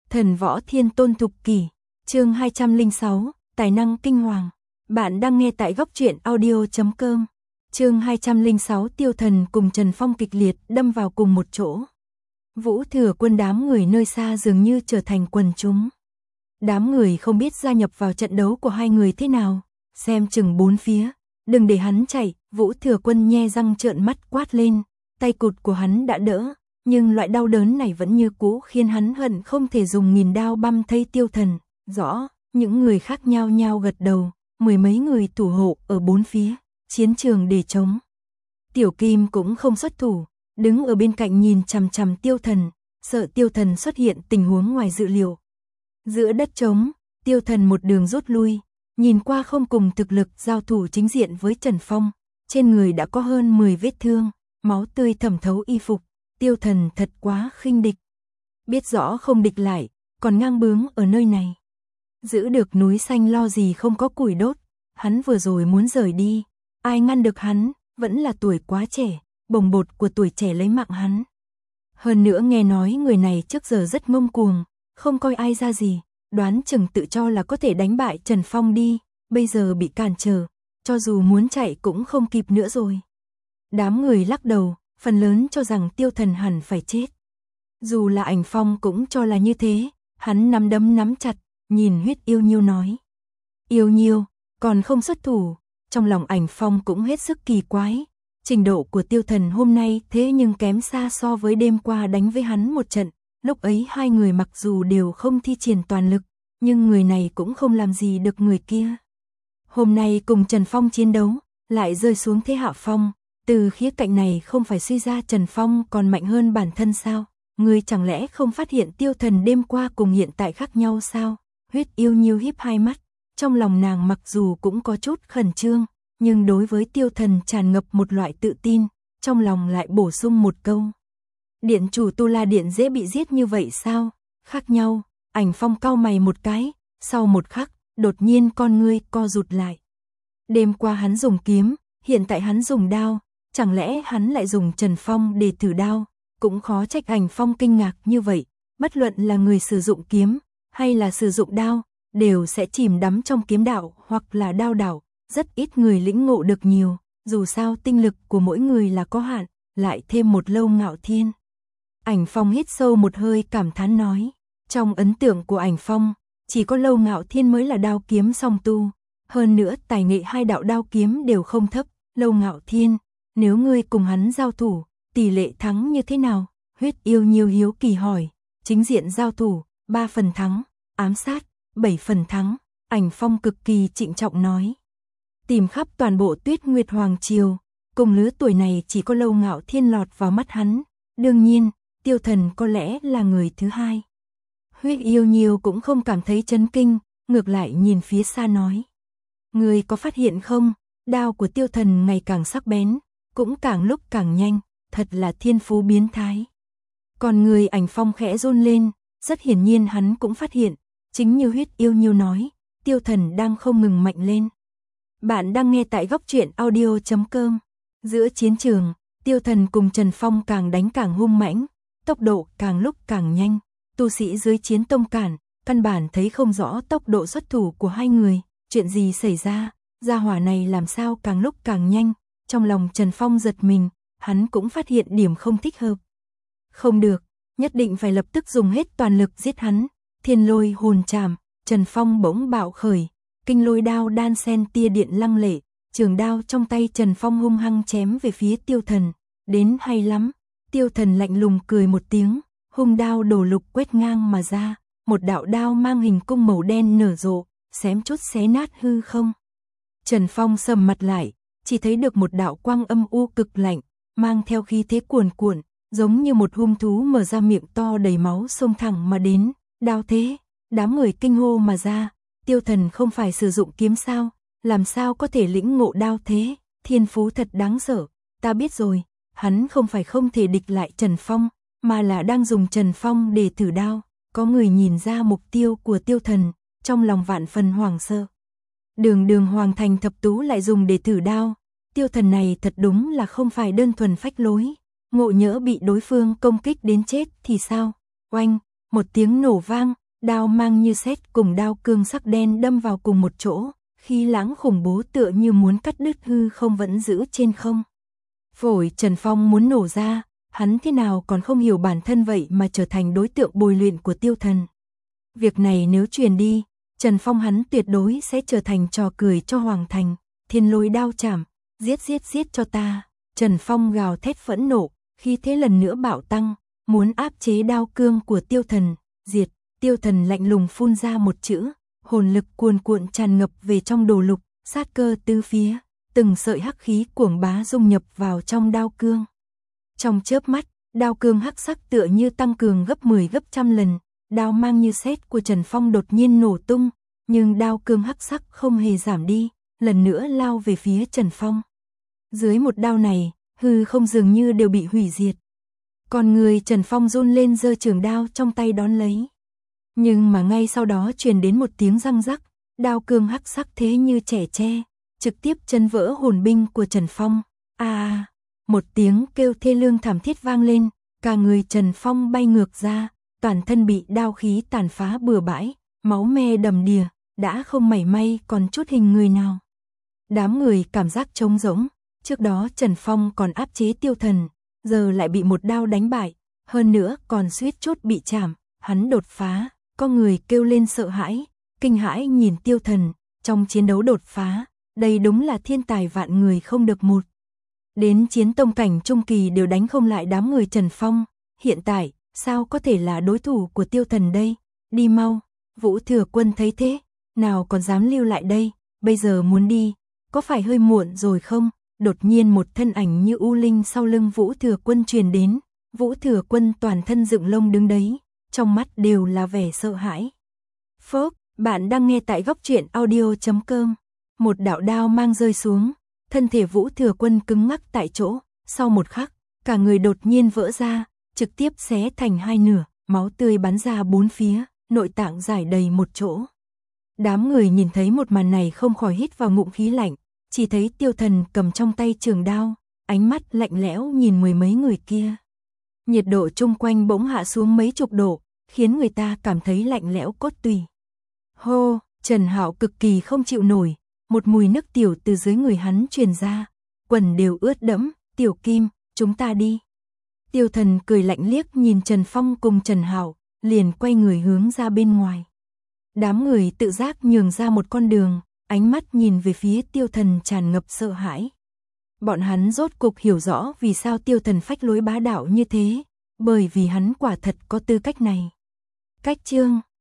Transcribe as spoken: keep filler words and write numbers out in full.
Thần võ thiên tôn thục kỷ, chương hai trăm lẻ sáu, tài năng kinh hoàng. Bạn đang nghe tại góc truyện audio chấm com. Chương hai trăm lẻ sáu, Tiêu Thần cùng Trần Phong kịch liệt đâm vào cùng một chỗ. Vũ Thừa Quân đám người nơi xa dường như trở thành quần chúng. Đám người không biết gia nhập vào trận đấu của hai người thế nào, xem chừng bốn phía, đừng để hắn chạy. Vũ Thừa Quân nhe răng trợn mắt quát lên, tay cụt của hắn đã đỡ, nhưng loại đau đớn này vẫn như cũ khiến hắn hận không thể dùng nghìn đao băm thây Tiêu Thần. Rõ, những người khác nhao nhao gật đầu, mười mấy người thủ hộ ở bốn phía chiến trường để chống. Tiểu Kim cũng không xuất thủ, đứng ở bên cạnh nhìn chằm chằm Tiêu Thần, sợ Tiêu Thần xuất hiện tình huống ngoài dự liệu. Giữa đất trống, Tiêu Thần một đường rút lui, nhìn qua không cùng thực lực giao thủ chính diện với Trần Phong, trên người đã có hơn mười vết thương, máu tươi thẩm thấu y phục. Tiêu Thần thật quá khinh địch. Biết rõ không địch lại, còn ngang bướng ở nơi này. Giữ được núi xanh lo gì không có củi đốt, hắn vừa rồi muốn rời đi, ai ngăn được hắn, vẫn là tuổi quá trẻ, bồng bột của tuổi trẻ lấy mạng hắn. Hơn nữa nghe nói người này trước giờ rất ngông cuồng, không coi ai ra gì, đoán chừng tự cho là có thể đánh bại Trần Phong đi, bây giờ bị cản trở, cho dù muốn chạy cũng không kịp nữa rồi. Đám người lắc đầu, phần lớn cho rằng Tiêu Thần hẳn phải chết. Dù là Ảnh Phong cũng cho là như thế, hắn nắm đấm nắm chặt, nhìn Huyết Yêu Nhiêu nói. Yêu Nhiêu, còn không xuất thủ, trong lòng Ảnh Phong cũng hết sức kỳ quái. Trình độ của Tiêu Thần hôm nay thế nhưng kém xa so với đêm qua đánh với hắn một trận, lúc ấy hai người mặc dù đều không thi triển toàn lực, nhưng người này cũng không làm gì được người kia. Hôm nay cùng Trần Phong chiến đấu, lại rơi xuống thế hạ phong. Từ khía cạnh này không phải suy ra Trần Phong còn mạnh hơn bản thân sao? Ngươi chẳng lẽ không phát hiện Tiêu Thần đêm qua cùng hiện tại khác nhau sao? Huyết Yêu Nhiêu híp hai mắt, trong lòng nàng mặc dù cũng có chút khẩn trương, nhưng đối với Tiêu Thần tràn ngập một loại tự tin, trong lòng lại bổ sung một câu. Điện chủ Tu La Điện dễ bị giết như vậy sao? Khác nhau, Ảnh Phong cau mày một cái, sau một khắc, đột nhiên con ngươi co rụt lại. Đêm qua hắn dùng kiếm, hiện tại hắn dùng đao. Chẳng lẽ hắn lại dùng Trần Phong để thử đao, cũng khó trách Ảnh Phong kinh ngạc như vậy, bất luận là người sử dụng kiếm, hay là sử dụng đao, đều sẽ chìm đắm trong kiếm đạo hoặc là đao đạo, rất ít người lĩnh ngộ được nhiều, dù sao tinh lực của mỗi người là có hạn, lại thêm một Lâu Ngạo Thiên. Ảnh Phong hít sâu một hơi cảm thán nói, trong ấn tượng của Ảnh Phong, chỉ có Lâu Ngạo Thiên mới là đao kiếm song tu, hơn nữa tài nghệ hai đạo đao kiếm đều không thấp. Lâu Ngạo Thiên, nếu ngươi cùng hắn giao thủ, tỷ lệ thắng như thế nào? Huyết Yêu Nhiêu hiếu kỳ hỏi. Chính diện giao thủ, ba phần thắng, ám sát, bảy phần thắng. Ảnh Phong cực kỳ trịnh trọng nói. Tìm khắp toàn bộ Tuyết Nguyệt Hoàng Triều, cùng lứa tuổi này chỉ có Lâu Ngạo Thiên lọt vào mắt hắn. Đương nhiên, Tiêu Thần có lẽ là người thứ hai. Huyết Yêu Nhiêu cũng không cảm thấy chấn kinh, ngược lại nhìn phía xa nói. Ngươi có phát hiện không, đao của Tiêu Thần ngày càng sắc bén, cũng càng lúc càng nhanh, thật là thiên phú biến thái. Còn người Ảnh Phong khẽ run lên, rất hiển nhiên hắn cũng phát hiện, chính như Huyết Yêu Nhiêu nói, Tiêu Thần đang không ngừng mạnh lên. Bạn đang nghe tại góc truyện audio chấm com. Giữa chiến trường, Tiêu Thần cùng Trần Phong càng đánh càng hung mãnh, tốc độ càng lúc càng nhanh, tu sĩ dưới chiến tông cản, căn bản thấy không rõ tốc độ xuất thủ của hai người, chuyện gì xảy ra, gia hỏa này làm sao càng lúc càng nhanh. Trong lòng Trần Phong giật mình, hắn cũng phát hiện điểm không thích hợp. Không được, nhất định phải lập tức dùng hết toàn lực giết hắn. Thiên Lôi Hồn Trảm, Trần Phong bỗng bạo khởi, kinh lôi đao đan sen tia điện lăng lệ, trường đao trong tay Trần Phong hung hăng chém về phía Tiêu Thần. Đến hay lắm, Tiêu Thần lạnh lùng cười một tiếng, hung đao đổ lục quét ngang mà ra, một đạo đao mang hình cung màu đen nở rộ, xém chút xé nát hư không. Trần Phong sầm mặt lại, chỉ thấy được một đạo quang âm u cực lạnh, mang theo khí thế cuồn cuộn, giống như một hung thú mở ra miệng to đầy máu xông thẳng mà đến. Đao thế, đám người kinh hô mà ra, Tiêu Thần không phải sử dụng kiếm sao, làm sao có thể lĩnh ngộ đao thế, thiên phú thật đáng sợ. Ta biết rồi, hắn không phải không thể địch lại Trần Phong, mà là đang dùng Trần Phong để thử đao. Có người nhìn ra mục tiêu của Tiêu Thần, trong lòng vạn phần hoảng sợ. Đường đường Hoàng Thành Thập Tú lại dùng để thử đao, Tiêu Thần này thật đúng là không phải đơn thuần phách lối, ngộ nhỡ bị đối phương công kích đến chết thì sao? Oanh, một tiếng nổ vang, đao mang như sét cùng đao cương sắc đen đâm vào cùng một chỗ, khí lãng khủng bố tựa như muốn cắt đứt hư không vẫn giữ trên không. Phổi Trần Phong muốn nổ ra, hắn thế nào còn không hiểu bản thân vậy mà trở thành đối tượng bồi luyện của Tiêu Thần. Việc này nếu truyền đi, Trần Phong hắn tuyệt đối sẽ trở thành trò cười cho Hoàng Thành. Thiên Lôi đao chảm, giết giết giết cho ta. Trần Phong gào thét phẫn nộ, khi thế lần nữa bạo tăng, muốn áp chế đao cương của Tiêu Thần, diệt. Tiêu Thần lạnh lùng phun ra một chữ, hồn lực cuồn cuộn tràn ngập về trong đồ lục, sát cơ tứ phía, từng sợi hắc khí cuồng bá dung nhập vào trong đao cương. Trong chớp mắt, đao cương hắc sắc tựa như tăng cường gấp mười gấp trăm lần, đao mang như sét của Trần Phong đột nhiên nổ tung, nhưng đao cương hắc sắc không hề giảm đi, lần nữa lao về phía Trần Phong. Dưới một đao này, hư không dường như đều bị hủy diệt. Còn người Trần Phong run lên giơ trường đao trong tay đón lấy. Nhưng mà ngay sau đó truyền đến một tiếng răng rắc, đao cương hắc sắc thế như trẻ tre, trực tiếp chân vỡ hồn binh của Trần Phong. A, à, một tiếng kêu thê lương thảm thiết vang lên, cả người Trần Phong bay ngược ra, toàn thân bị đao khí tàn phá bừa bãi, máu me đầm đìa, đã không mảy may còn chút hình người nào. Đám người cảm giác trống rỗng, trước đó Trần Phong còn áp chế Tiêu Thần, giờ lại bị một đao đánh bại, hơn nữa còn suýt chút bị chảm, hắn đột phá, có người kêu lên sợ hãi, kinh hãi nhìn Tiêu Thần, trong chiến đấu đột phá, đây đúng là thiên tài vạn người không được một. Đến chiến tông cảnh trung kỳ đều đánh không lại đám người Trần Phong, hiện tại, sao có thể là đối thủ của Tiêu Thần đây, đi mau. Vũ Thừa Quân thấy thế, nào còn dám lưu lại đây, bây giờ muốn đi, có phải hơi muộn rồi không? Đột nhiên một thân ảnh như u linh sau lưng Vũ Thừa Quân truyền đến, Vũ Thừa Quân toàn thân dựng lông đứng đấy, trong mắt đều là vẻ sợ hãi. Phốc, bạn đang nghe tại góc truyện audio chấm com. Một đạo đao mang rơi xuống, thân thể Vũ Thừa Quân cứng ngắc tại chỗ, sau một khắc, cả người đột nhiên vỡ ra, trực tiếp xé thành hai nửa, máu tươi bắn ra bốn phía, nội tạng rải đầy một chỗ. Đám người nhìn thấy một màn này không khỏi hít vào ngụm khí lạnh, chỉ thấy Tiêu Thần cầm trong tay trường đao, ánh mắt lạnh lẽo nhìn mười mấy người kia. Nhiệt độ chung quanh bỗng hạ xuống mấy chục độ, khiến người ta cảm thấy lạnh lẽo cốt tủy. Hô, Trần Hạo cực kỳ không chịu nổi, một mùi nước tiểu từ dưới người hắn truyền ra, quần đều ướt đẫm, Tiểu Kim, chúng ta đi. Tiêu Thần cười lạnh liếc nhìn Trần Phong cùng Trần Hạo, liền quay người hướng ra bên ngoài. Đám người tự giác nhường ra một con đường, ánh mắt nhìn về phía Tiêu Thần tràn ngập sợ hãi. Bọn hắn rốt cục hiểu rõ vì sao Tiêu Thần phách lối bá đạo như thế, bởi vì hắn quả thật có tư cách này. Cách chương